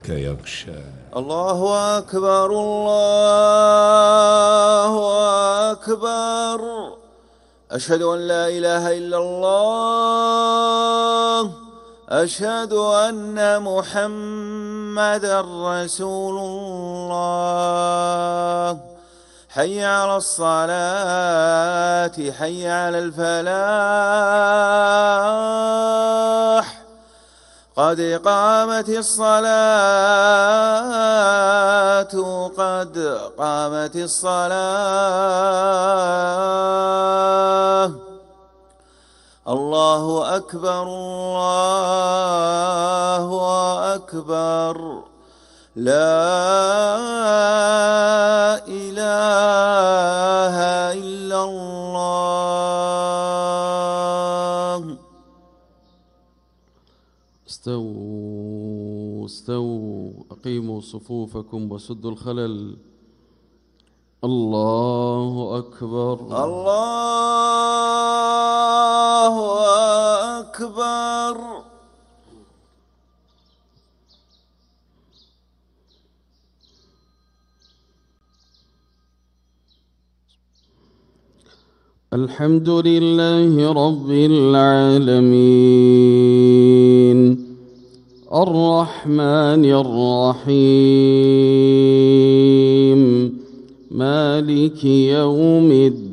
يغشى. الله أكبر الله أكبر. أشهد أن لا إله إلا الله. أشهد أن محمدًا رسول الله. حي على الصلاة، حي على الفلاح، قد قامت الصلاة، قد قامت الصلاة. الله أكبر الله أكبر. لا إله إلا الله. استووا استووا، أقيموا صفوفكم وسدوا الخلل. الله أكبر الله أكبر. الحمد لله رب العالمين، الرحمن الرحيم، مالك يوم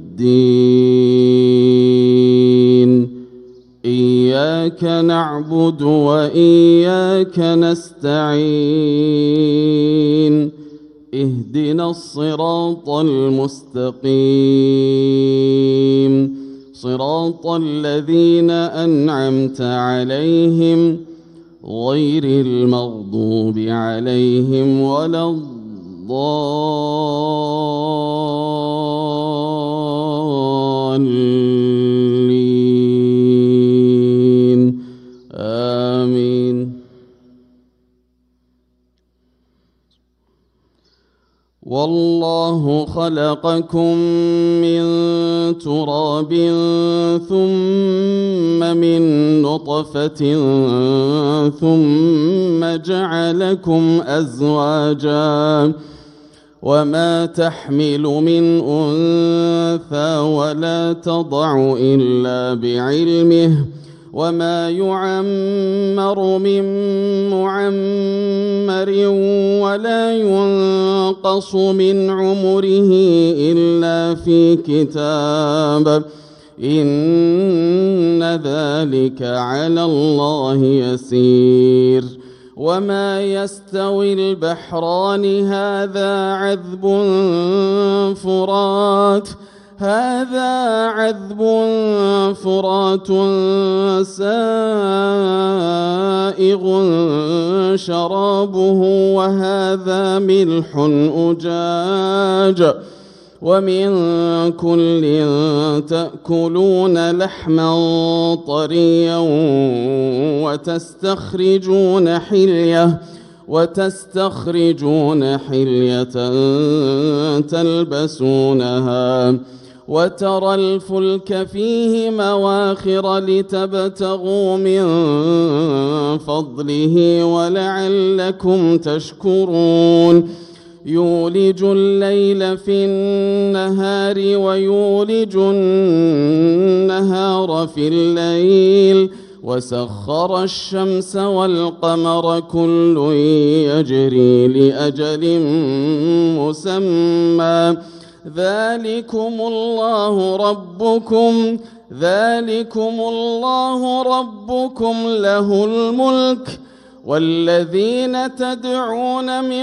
الدين. إياك نعبد وإياك نستعين. اهدنا الصراط المستقيم، صراط الذين أنعمت عليهم غير المغضوب عليهم ولا الضالين. آمين. والله خلقكم من تراب ثم من نطفة ثم جعلكم أزواجا، وما تحمل من أنثى ولا تضع إلا بعلمه، وما يعمر من معمر ولا ينقص من عمره إلا في كتاب، إن ذلك على الله يسير. وما يستوي البحران، هذا عذب فرات سائغ شرابه، وهذا ملح أجاج، ومن كل تأكلون لحما طريا وتستخرجون حلية تلبسونها، وترى الفلك فيه مواخر لتبتغوا من فضله ولعلكم تشكرون. يولج الليل في النهار ويولج النهار في الليل، وسخر الشمس والقمر كل يجري لأجل مسمى. ذلكم الله ربكم له الملك، والذين تدعون من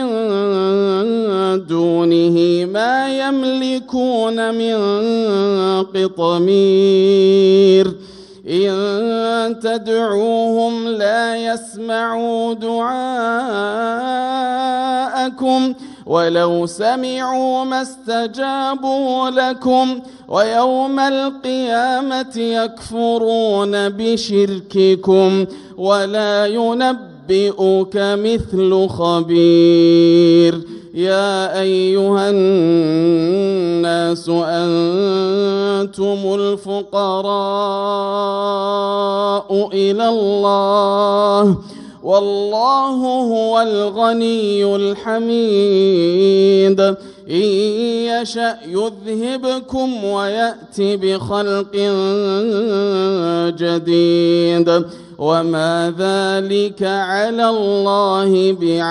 دونه ما يملكون من قطمير. إن تدعوهم لا يسمعوا دعاءكم ولو سمعوا ما استجابوا لكم، ويوم القيامة يكفرون بشرككم، ولا ينبئك مثل خبير. يا أيها الناس أنتم الفقراء إلى الله، والله هو الغني الحميد. إن يشأ يذهبكم ويأتي بخلق جديد وما ذلك على الله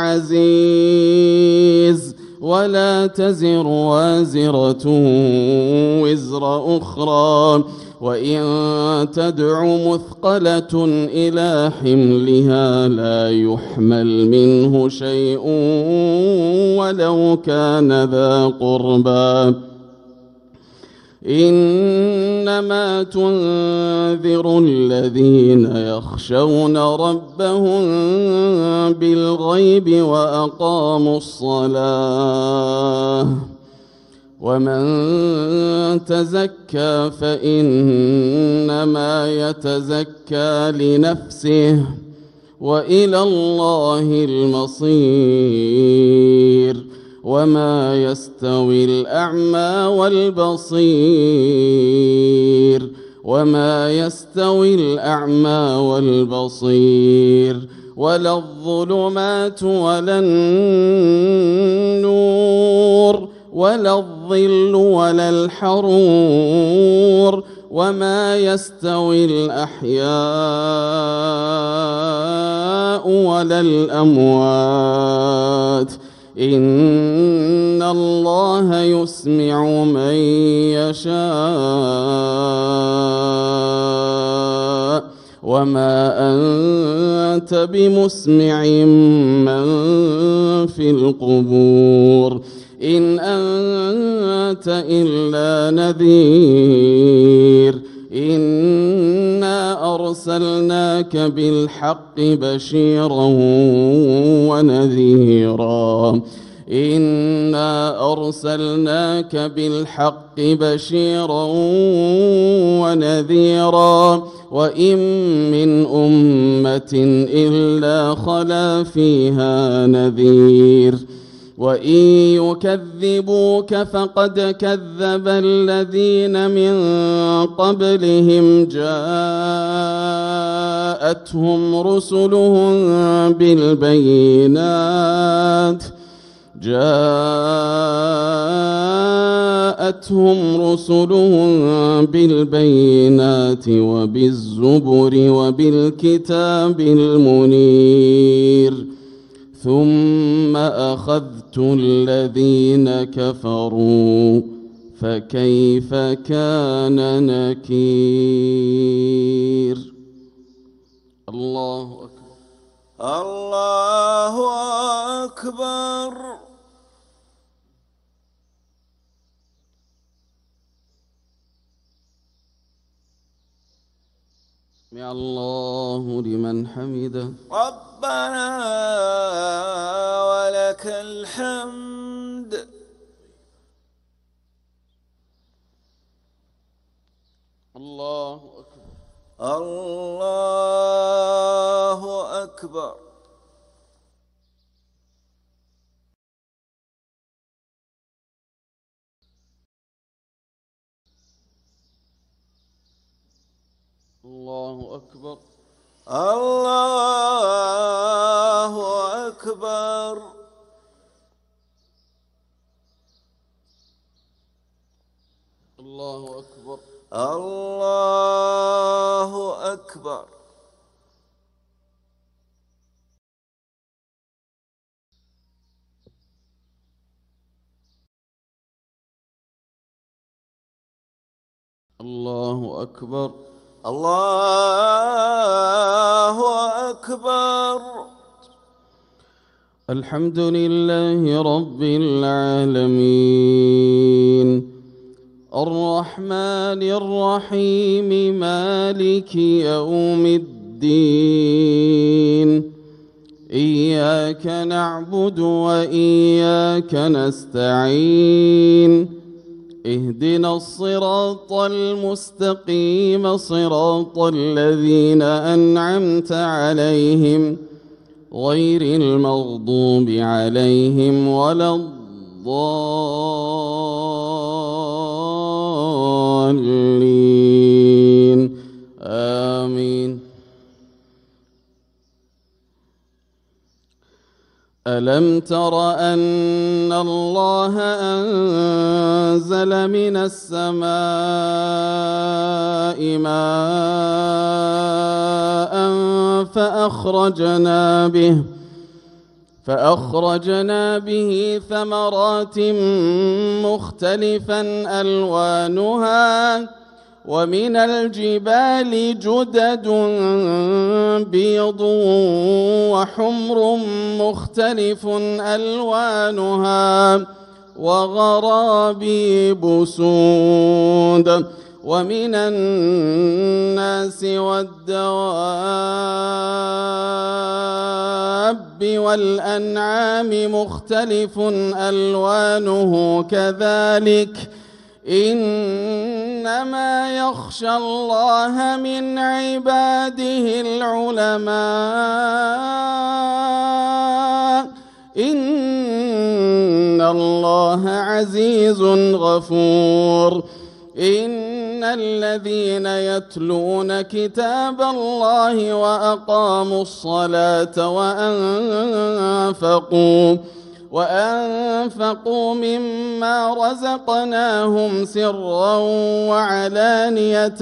بعزيز. ولا تزر وازرة وزر أخرى وإن تدع مثقلة إلى حملها لا يحمل منه شيء ولو كان ذا قربى. إنما تنذر الذين يخشون ربهم بالغيب وأقاموا الصلاة. ومن تزكى فإنما يتزكى لنفسه وإلى الله المصير. وما يستوي الأعمى والبصير ولا الظلمات ولا النور ولا الظل ولا الحرور. وما يستوي الأحياء ولا الأموات. إن الله يسمع من يشاء وما أنت بمسمع من في القبور. إن أنت إلا نذير. إنا أرسلناك بالحق بشيرا ونذيرا وإن من أمة إلا خلا فيها نذير. وإن يكذبوك فقد كذب الذين من قبلهم جاءتهم رسلهم بالبينات وبالزبر وبالكتاب المنير. ثم أخذت الذين كفروا فكيف كان نكير. الله أكبر. الله أكبر. سمع الله لمن حمده. ربنا ولك الحمد. الله أكبر. الله أكبر. الله أكبر. الله أكبر. الله أكبر. الله أكبر. الله أكبر. الله أكبر. الحمد لله رب العالمين الرحمن الرحيم مالك يوم الدين. إياك نعبد وإياك نستعين. اهدنا الصراط المستقيم صراط الذين أنعمت عليهم غير المغضوب عليهم ولا الضالين. آمين. ألم تر أن الله أنزل من السماء ماء فأخرجنا به ثمرات مختلفا ألوانها ومن الجبال جدد بيض وحمر مختلف ألوانها وغرابيب سود ومن الناس والدواب والأنعام مختلف ألوانه كذلك إنما يخشى الله من عباده العلماء إن الله عزيز غفور إن الذين يتلون كتاب الله وأقاموا الصلاة وأنفقوا مما رزقناهم سرا وعلانية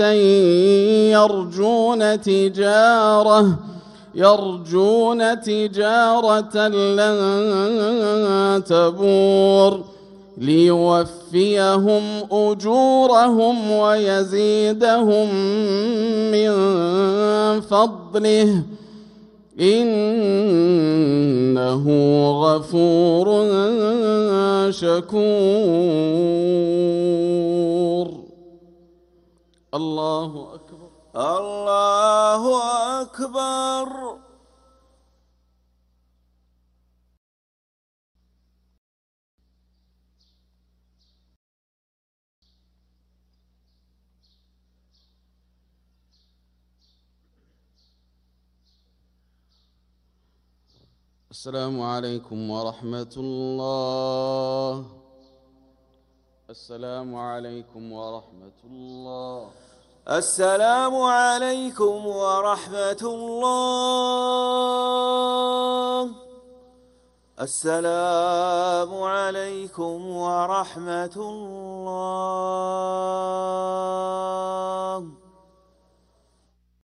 يرجون تجارة لن تبور ليوفيهم أجورهم ويزيدهم من فضله إنه غفور شكور. الله أكبر. الله أكبر. السلام عليكم ورحمة الله. السلام عليكم ورحمة الله. السلام عليكم ورحمة الله. السلام عليكم ورحمة الله.